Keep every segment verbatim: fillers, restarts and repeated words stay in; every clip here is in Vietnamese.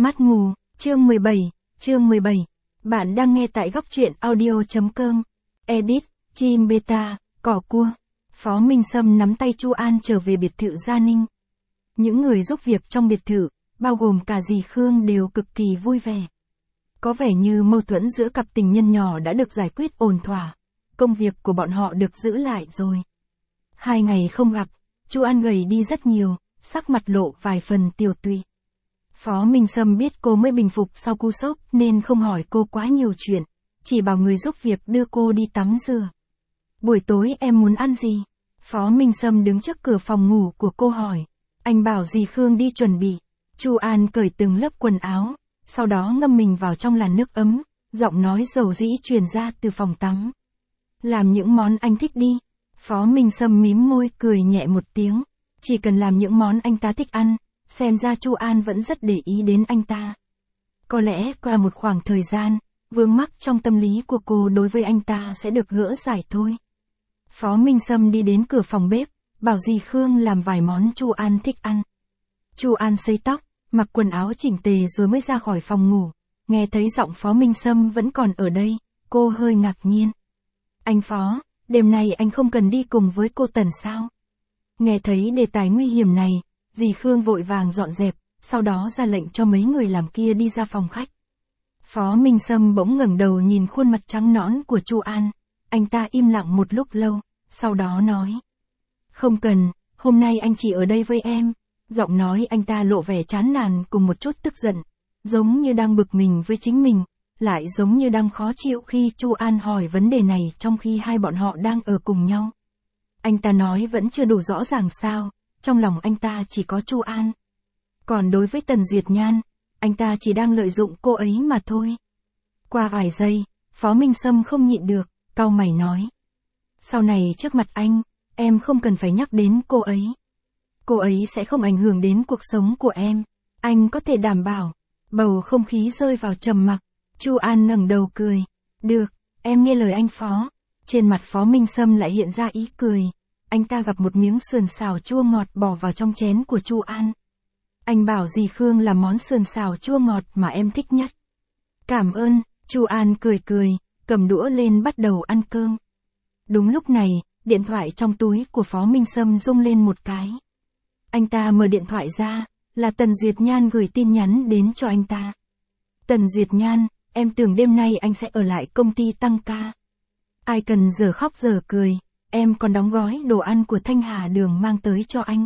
Mắt mù, chương mười bảy, chương mười bảy. Bạn đang nghe tại góc truyện audio.com. Edit, chim beta, cỏ cua. Phó Minh Sâm nắm tay Chu An trở về biệt thự Gia Ninh. Những người giúp việc trong biệt thự, bao gồm cả dì Khương đều cực kỳ vui vẻ. Có vẻ như mâu thuẫn giữa cặp tình nhân nhỏ đã được giải quyết ổn thỏa. Công việc của bọn họ được giữ lại rồi. Hai ngày không gặp, Chu An gầy đi rất nhiều, sắc mặt lộ vài phần tiều tụy. Phó Minh Sâm biết cô mới bình phục sau cú sốc nên không hỏi cô quá nhiều chuyện, chỉ bảo người giúp việc đưa cô đi tắm rửa. Buổi tối em muốn ăn gì? Phó Minh Sâm đứng trước cửa phòng ngủ của cô hỏi. Anh bảo dì Khương đi chuẩn bị. Chu An cởi từng lớp quần áo, sau đó ngâm mình vào trong làn nước ấm, giọng nói dầu dĩ truyền ra từ phòng tắm. Làm những món anh thích đi. Phó Minh Sâm mím môi cười nhẹ một tiếng. Chỉ cần làm những món anh ta thích ăn, xem ra Chu An vẫn rất để ý đến anh ta. Có lẽ qua một khoảng thời gian, vướng mắc trong tâm lý của cô đối với anh ta sẽ được gỡ giải thôi. Phó Minh Sâm đi đến cửa phòng bếp, bảo dì Khương làm vài món Chu An thích ăn. Chu An sấy tóc, mặc quần áo chỉnh tề rồi mới ra khỏi phòng ngủ. Nghe thấy giọng Phó Minh Sâm vẫn còn ở đây, cô hơi ngạc nhiên. Anh Phó, đêm nay anh không cần đi cùng với cô Tần sao? Nghe thấy đề tài nguy hiểm này, dì Khương vội vàng dọn dẹp, sau đó ra lệnh cho mấy người làm kia đi ra phòng khách. Phó Minh Sâm bỗng ngẩng đầu nhìn khuôn mặt trắng nõn của Chu An. Anh ta im lặng một lúc lâu, sau đó nói. Không cần, hôm nay anh chỉ ở đây với em. Giọng nói anh ta lộ vẻ chán nản cùng một chút tức giận, giống như đang bực mình với chính mình, lại giống như đang khó chịu khi Chu An hỏi vấn đề này trong khi hai bọn họ đang ở cùng nhau. Anh ta nói vẫn chưa đủ rõ ràng sao, trong lòng anh ta chỉ có Chu An. Còn đối với Tần Duyệt Nhan, anh ta chỉ đang lợi dụng cô ấy mà thôi. Qua vài giây, Phó Minh Sâm không nhịn được, cau mày nói. Sau này trước mặt anh, em không cần phải nhắc đến cô ấy. Cô ấy sẽ không ảnh hưởng đến cuộc sống của em. Anh có thể đảm bảo. Bầu không khí rơi vào trầm mặc. Chu An ngẩng đầu cười. Được, em nghe lời anh Phó. Trên mặt Phó Minh Sâm lại hiện ra ý cười. Anh ta gặp một miếng sườn xào chua ngọt bỏ vào trong chén của Chu An. Anh bảo dì Khương làm món sườn xào chua ngọt mà em thích nhất. Cảm ơn, Chu An cười cười, cầm đũa lên bắt đầu ăn cơm. Đúng lúc này, điện thoại trong túi của Phó Minh Sâm rung lên một cái. Anh ta mở điện thoại ra, là Tần Duyệt Nhan gửi tin nhắn đến cho anh ta. Tần Duyệt Nhan, em tưởng đêm nay anh sẽ ở lại công ty tăng ca. Ai cần giờ khóc giờ cười, em còn đóng gói đồ ăn của Thanh Hà Đường mang tới cho anh.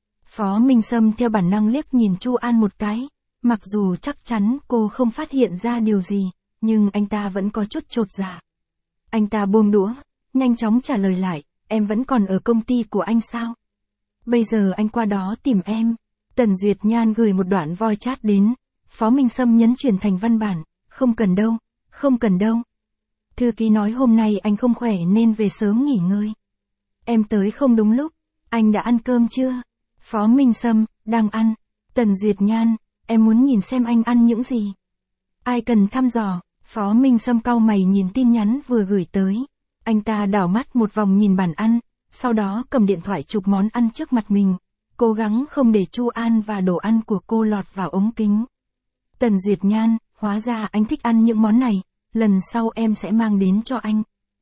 Phó Minh Sâm theo bản năng liếc nhìn Chu An một cái, mặc dù chắc chắn cô không phát hiện ra điều gì, nhưng anh ta vẫn có chút chột dạ. Anh ta buông đũa, nhanh chóng trả lời lại, em vẫn còn ở công ty của anh sao? Bây giờ anh qua đó tìm em. Tần Duyệt Nhan gửi một đoạn voice chat đến, Phó Minh Sâm nhấn chuyển thành văn bản, không cần đâu, không cần đâu. Thư ký nói hôm nay anh không khỏe nên về sớm nghỉ ngơi. Em tới không đúng lúc, anh đã ăn cơm chưa? Phó Minh Sâm, đang ăn. Tần Duyệt Nhan, em muốn nhìn xem anh ăn những gì. Ai cần thăm dò, Phó Minh Sâm cau mày nhìn tin nhắn vừa gửi tới. Anh ta đảo mắt một vòng nhìn bàn ăn, sau đó cầm điện thoại chụp món ăn trước mặt mình, cố gắng không để Chu An và đồ ăn của cô lọt vào ống kính. Tần Duyệt Nhan, hóa ra anh thích ăn những món này, lần sau em sẽ mang đến cho anh.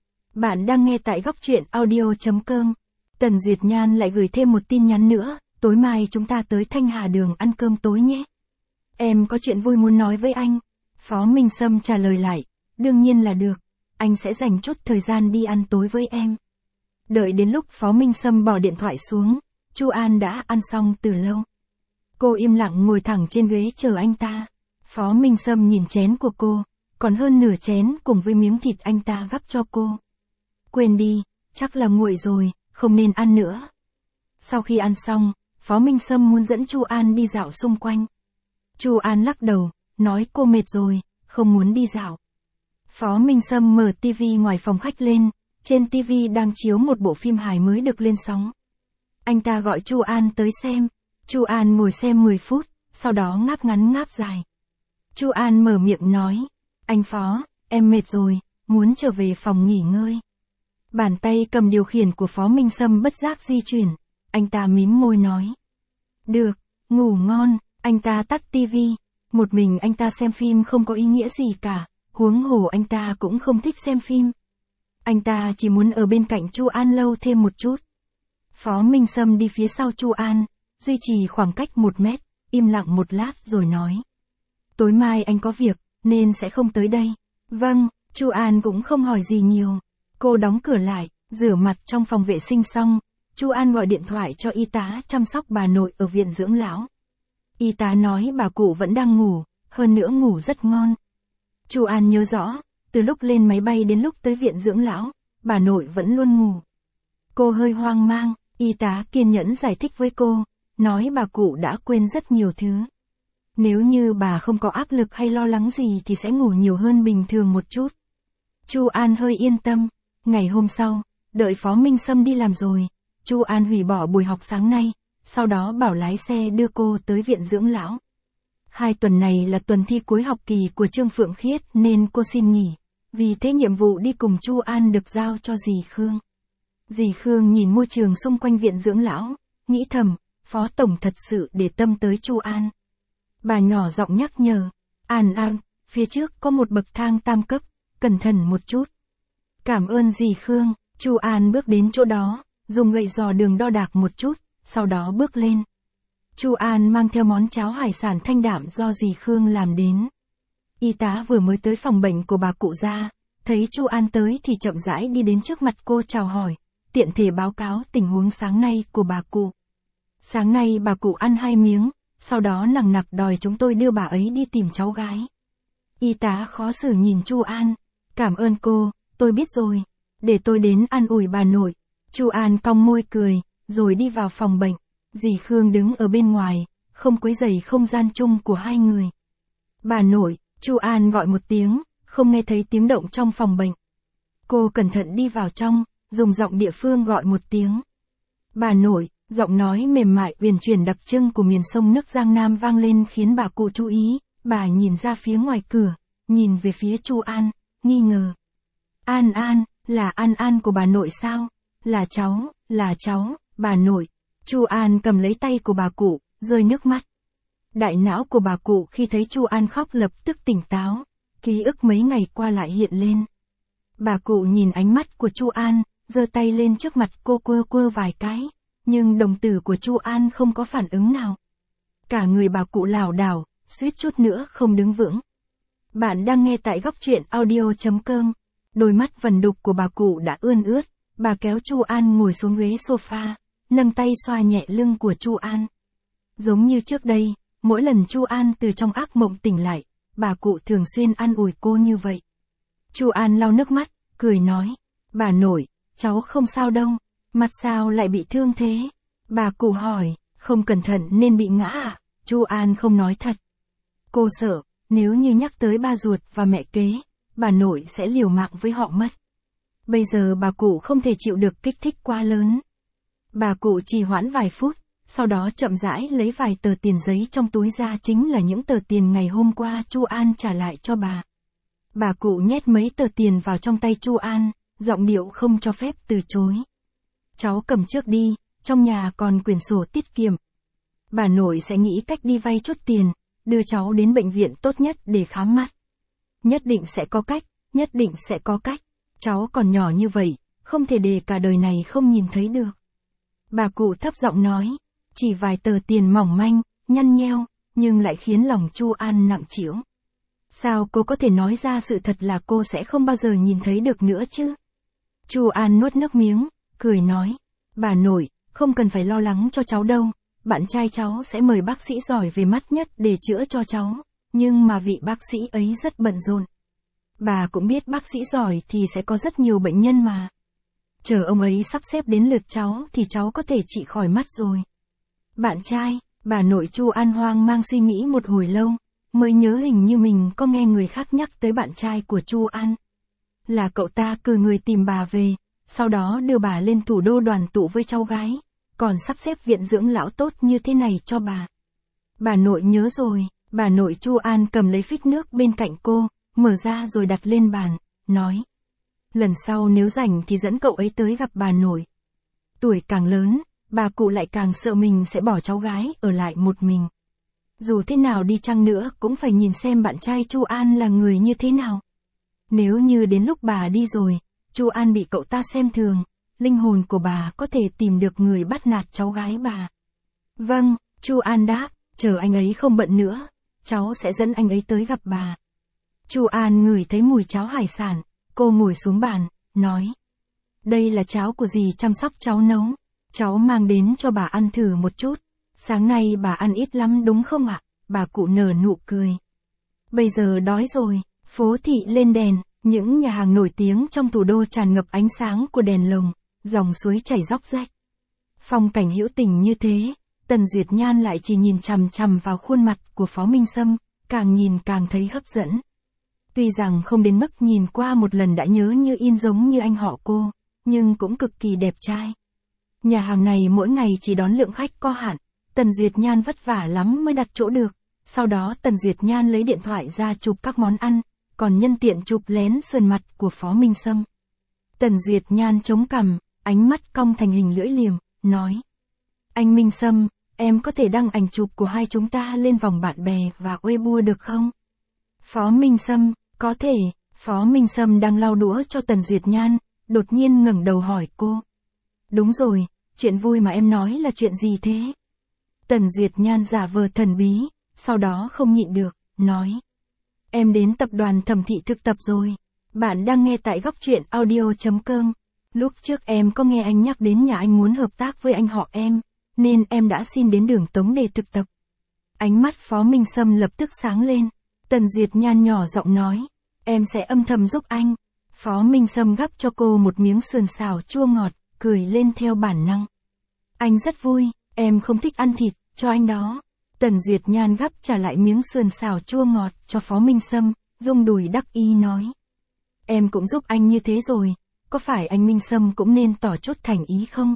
Bạn đang nghe tại góc truyện audio.com. Tần Duyệt Nhan lại gửi thêm một tin nhắn nữa, tối mai chúng ta tới Thanh Hà Đường ăn cơm tối nhé. Em có chuyện vui muốn nói với anh. Phó Minh Sâm trả lời lại, đương nhiên là được, anh sẽ dành chút thời gian đi ăn tối với em. Đợi đến lúc Phó Minh Sâm bỏ điện thoại xuống, Chu An đã ăn xong từ lâu. Cô im lặng ngồi thẳng trên ghế chờ anh ta. Phó Minh Sâm nhìn chén của cô, còn hơn nửa chén cùng với miếng thịt anh ta gắp cho cô. Quên đi, chắc là nguội rồi, không nên ăn nữa. Sau khi ăn xong, Phó Minh Sâm muốn dẫn Chu An đi dạo xung quanh. Chu An lắc đầu, nói cô mệt rồi, không muốn đi dạo. Phó Minh Sâm mở tivi ngoài phòng khách lên, trên tivi đang chiếu một bộ phim hài mới được lên sóng. Anh ta gọi Chu An tới xem. Chu An ngồi xem mười phút, sau đó ngáp ngắn ngáp dài. Chu An mở miệng nói, anh Phó, em mệt rồi, muốn trở về phòng nghỉ ngơi. Bàn tay cầm điều khiển của Phó Minh Sâm bất giác di chuyển, anh ta mím môi nói. Được, ngủ ngon, anh ta tắt tivi. Một mình anh ta xem phim không có ý nghĩa gì cả, huống hồ anh ta cũng không thích xem phim. Anh ta chỉ muốn ở bên cạnh Chu An lâu thêm một chút. Phó Minh Sâm đi phía sau Chu An, duy trì khoảng cách một mét, im lặng một lát rồi nói. Tối mai anh có việc, nên sẽ không tới đây. Vâng, Chu An cũng không hỏi gì nhiều. Cô đóng cửa lại, rửa mặt trong phòng vệ sinh xong, Chu An gọi điện thoại cho y tá chăm sóc bà nội ở viện dưỡng lão. Y tá nói bà cụ vẫn đang ngủ, hơn nữa ngủ rất ngon. Chu An nhớ rõ, từ lúc lên máy bay đến lúc tới viện dưỡng lão, bà nội vẫn luôn ngủ. Cô hơi hoang mang, y tá kiên nhẫn giải thích với cô, nói bà cụ đã quên rất nhiều thứ. Nếu như bà không có áp lực hay lo lắng gì thì sẽ ngủ nhiều hơn bình thường một chút. Chu An hơi yên tâm. Ngày hôm sau, đợi Phó Minh Sâm đi làm rồi, Chu An hủy bỏ buổi học sáng nay, sau đó bảo lái xe đưa cô tới viện dưỡng lão. Hai tuần này là tuần thi cuối học kỳ của Trương Phượng Khiết nên cô xin nghỉ, vì thế nhiệm vụ đi cùng Chu An được giao cho dì Khương. Dì Khương nhìn môi trường xung quanh viện dưỡng lão, nghĩ thầm, Phó Tổng thật sự để tâm tới Chu An. Bà nhỏ giọng nhắc nhở, An An, phía trước có một bậc thang tam cấp, cẩn thận một chút. Cảm ơn dì Khương, Chu An bước đến chỗ đó, dùng gậy dò đường đo đạc một chút, sau đó bước lên. Chu An mang theo món cháo hải sản thanh đạm do dì Khương làm đến. Y tá vừa mới tới phòng bệnh của bà cụ ra, thấy Chu An tới thì chậm rãi đi đến trước mặt cô chào hỏi, tiện thể báo cáo tình huống sáng nay của bà cụ. Sáng nay bà cụ ăn hai miếng, sau đó nằng nặc đòi chúng tôi đưa bà ấy đi tìm cháu gái. Y tá khó xử nhìn Chu An, cảm ơn cô, tôi biết rồi, để tôi đến an ủi bà nội. Chu An cong môi cười, rồi đi vào phòng bệnh. Dì Khương đứng ở bên ngoài, không quấy rầy không gian chung của hai người. Bà nội, Chu An gọi một tiếng, không nghe thấy tiếng động trong phòng bệnh. Cô cẩn thận đi vào trong, dùng giọng địa phương gọi một tiếng. Bà nội, giọng nói mềm mại uyển chuyển đặc trưng của miền sông nước Giang Nam vang lên khiến bà cụ chú ý. Bà nhìn ra phía ngoài cửa, nhìn về phía Chu An, nghi ngờ. An An, là An An của bà nội sao? Là cháu, là cháu, bà nội. Chu An cầm lấy tay của bà cụ, rơi nước mắt. Đại não của bà cụ khi thấy Chu An khóc lập tức tỉnh táo, ký ức mấy ngày qua lại hiện lên. Bà cụ nhìn ánh mắt của Chu An, giơ tay lên trước mặt cô quơ quơ vài cái, nhưng đồng tử của Chu An không có phản ứng nào. Cả người bà cụ lảo đảo, suýt chút nữa không đứng vững. Bạn đang nghe tại góc truyện audio chấm com. Đôi mắt vần đục của bà cụ đã ươn ướt, bà kéo Chu An ngồi xuống ghế sofa, nâng tay xoa nhẹ lưng của Chu An. Giống như trước đây, mỗi lần Chu An từ trong ác mộng tỉnh lại, bà cụ thường xuyên an ủi cô như vậy. Chu An lau nước mắt, cười nói, bà nội, cháu không sao đâu, mặt sao lại bị thương thế? Bà cụ hỏi, không cẩn thận nên bị ngã à? Chu An không nói thật. Cô sợ, nếu như nhắc tới ba ruột và mẹ kế, bà nội sẽ liều mạng với họ mất. Bây giờ bà cụ không thể chịu được kích thích quá lớn. Bà cụ trì hoãn vài phút, sau đó chậm rãi lấy vài tờ tiền giấy trong túi ra, chính là những tờ tiền ngày hôm qua Chu An trả lại cho bà. Bà cụ nhét mấy tờ tiền vào trong tay Chu An, giọng điệu không cho phép từ chối. Cháu cầm trước đi, trong nhà còn quyển sổ tiết kiệm. Bà nội sẽ nghĩ cách đi vay chút tiền, đưa cháu đến bệnh viện tốt nhất để khám mắt. Nhất định sẽ có cách, nhất định sẽ có cách. Cháu còn nhỏ như vậy, không thể để cả đời này không nhìn thấy được. Bà cụ thấp giọng nói, chỉ vài tờ tiền mỏng manh, nhăn nheo, nhưng lại khiến lòng Chu An nặng trĩu. Sao cô có thể nói ra sự thật là cô sẽ không bao giờ nhìn thấy được nữa chứ? Chu An nuốt nước miếng, cười nói, bà nội, không cần phải lo lắng cho cháu đâu, bạn trai cháu sẽ mời bác sĩ giỏi về mắt nhất để chữa cho cháu, nhưng mà vị bác sĩ ấy rất bận rộn. Bà cũng biết bác sĩ giỏi thì sẽ có rất nhiều bệnh nhân mà. Chờ ông ấy sắp xếp đến lượt cháu thì cháu có thể trị khỏi mắt rồi. Bạn trai, bà nội Chu An hoang mang suy nghĩ một hồi lâu, mới nhớ hình như mình có nghe người khác nhắc tới bạn trai của Chu An. Là cậu ta cử người tìm bà về, sau đó đưa bà lên thủ đô đoàn tụ với cháu gái, còn sắp xếp viện dưỡng lão tốt như thế này cho bà. Bà nội nhớ rồi, bà nội Chu An cầm lấy phích nước bên cạnh cô, mở ra rồi đặt lên bàn, nói. Lần sau nếu rảnh thì dẫn cậu ấy tới gặp bà nội. Tuổi càng lớn, bà cụ lại càng sợ mình sẽ bỏ cháu gái ở lại một mình. Dù thế nào đi chăng nữa cũng phải nhìn xem bạn trai Chu An là người như thế nào. Nếu như đến lúc bà đi rồi, Chu An bị cậu ta xem thường, linh hồn của bà có thể tìm được người bắt nạt cháu gái bà. Vâng, Chu An đáp, chờ anh ấy không bận nữa, cháu sẽ dẫn anh ấy tới gặp bà. Chu An ngửi thấy mùi cháo hải sản, cô ngồi xuống bàn, nói. Đây là cháo của dì chăm sóc cháu nấu, cháu mang đến cho bà ăn thử một chút. Sáng nay bà ăn ít lắm đúng không ạ? Bà cụ nở nụ cười. Bây giờ đói rồi, phố thị lên đèn, những nhà hàng nổi tiếng trong thủ đô tràn ngập ánh sáng của đèn lồng, dòng suối chảy róc rách. Phong cảnh hữu tình như thế, Tần Duyệt Nhan lại chỉ nhìn chằm chằm vào khuôn mặt của Phó Minh Sâm, càng nhìn càng thấy hấp dẫn. Tuy rằng không đến mức nhìn qua một lần đã nhớ như in giống như anh họ cô, nhưng cũng cực kỳ đẹp trai. Nhà hàng này mỗi ngày chỉ đón lượng khách có hạn, Tần Duyệt Nhan vất vả lắm mới đặt chỗ được. Sau đó Tần Duyệt Nhan lấy điện thoại ra chụp các món ăn, còn nhân tiện chụp lén sườn mặt của Phó Minh Sâm. Tần Duyệt Nhan chống cằm, ánh mắt cong thành hình lưỡi liềm, nói. Anh Minh Sâm, em có thể đăng ảnh chụp của hai chúng ta lên vòng bạn bè và Weibo được không? Phó Minh Sâm, có thể. Phó Minh Sâm đang lau đũa cho Tần Duyệt Nhan, đột nhiên ngẩng đầu hỏi cô. Đúng rồi, chuyện vui mà em nói là chuyện gì thế? Tần Duyệt Nhan giả vờ thần bí, sau đó không nhịn được, nói. Em đến tập đoàn Thẩm Thị thực tập rồi. Bạn đang nghe tại góc truyện audio chấm com. Lúc trước em có nghe anh nhắc đến nhà anh muốn hợp tác với anh họ em, nên em đã xin đến Đường Tống để thực tập. Ánh mắt Phó Minh Sâm lập tức sáng lên. Tần Duyệt Nhan nhỏ giọng nói. Em sẽ âm thầm giúp anh. Phó Minh Sâm gắp cho cô một miếng sườn xào chua ngọt, cười lên theo bản năng. Anh rất vui, em không thích ăn thịt, cho anh đó. Tần Duyệt Nhan gắp trả lại miếng sườn xào chua ngọt cho Phó Minh Sâm, rung đùi đắc ý nói. Em cũng giúp anh như thế rồi, có phải anh Minh Sâm cũng nên tỏ chút thành ý không?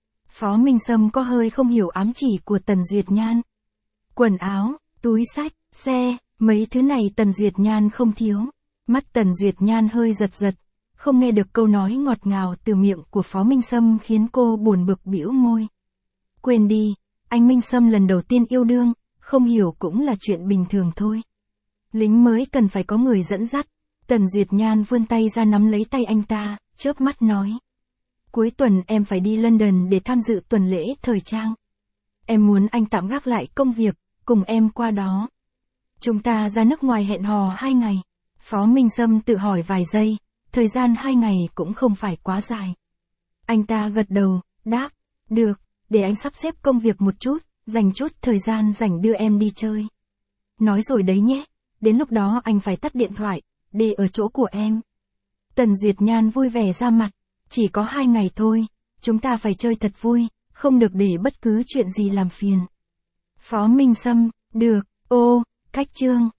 Phó Minh Sâm có hơi không hiểu ám chỉ của Tần Duyệt Nhan. Quần áo, túi xách, xe, mấy thứ này Tần Duyệt Nhan không thiếu. Mắt Tần Duyệt Nhan hơi giật giật, không nghe được câu nói ngọt ngào từ miệng của Phó Minh Sâm khiến cô buồn bực bĩu môi. Quên đi, anh Minh Sâm lần đầu tiên yêu đương, không hiểu cũng là chuyện bình thường thôi. Lính mới cần phải có người dẫn dắt. Tần Duyệt Nhan vươn tay ra nắm lấy tay anh ta, chớp mắt nói. Cuối tuần em phải đi London để tham dự tuần lễ thời trang. Em muốn anh tạm gác lại công việc, cùng em qua đó. Chúng ta ra nước ngoài hẹn hò hai ngày. Phó Minh Sâm tự hỏi vài giây, thời gian hai ngày cũng không phải quá dài. Anh ta gật đầu, đáp, được, để anh sắp xếp công việc một chút, dành chút thời gian rảnh đưa em đi chơi. Nói rồi đấy nhé, đến lúc đó anh phải tắt điện thoại, để ở chỗ của em. Tần Duyệt Nhan vui vẻ ra mặt, chỉ có hai ngày thôi, chúng ta phải chơi thật vui, không được để bất cứ chuyện gì làm phiền. Phó Minh Sâm, được, ô, cách chương.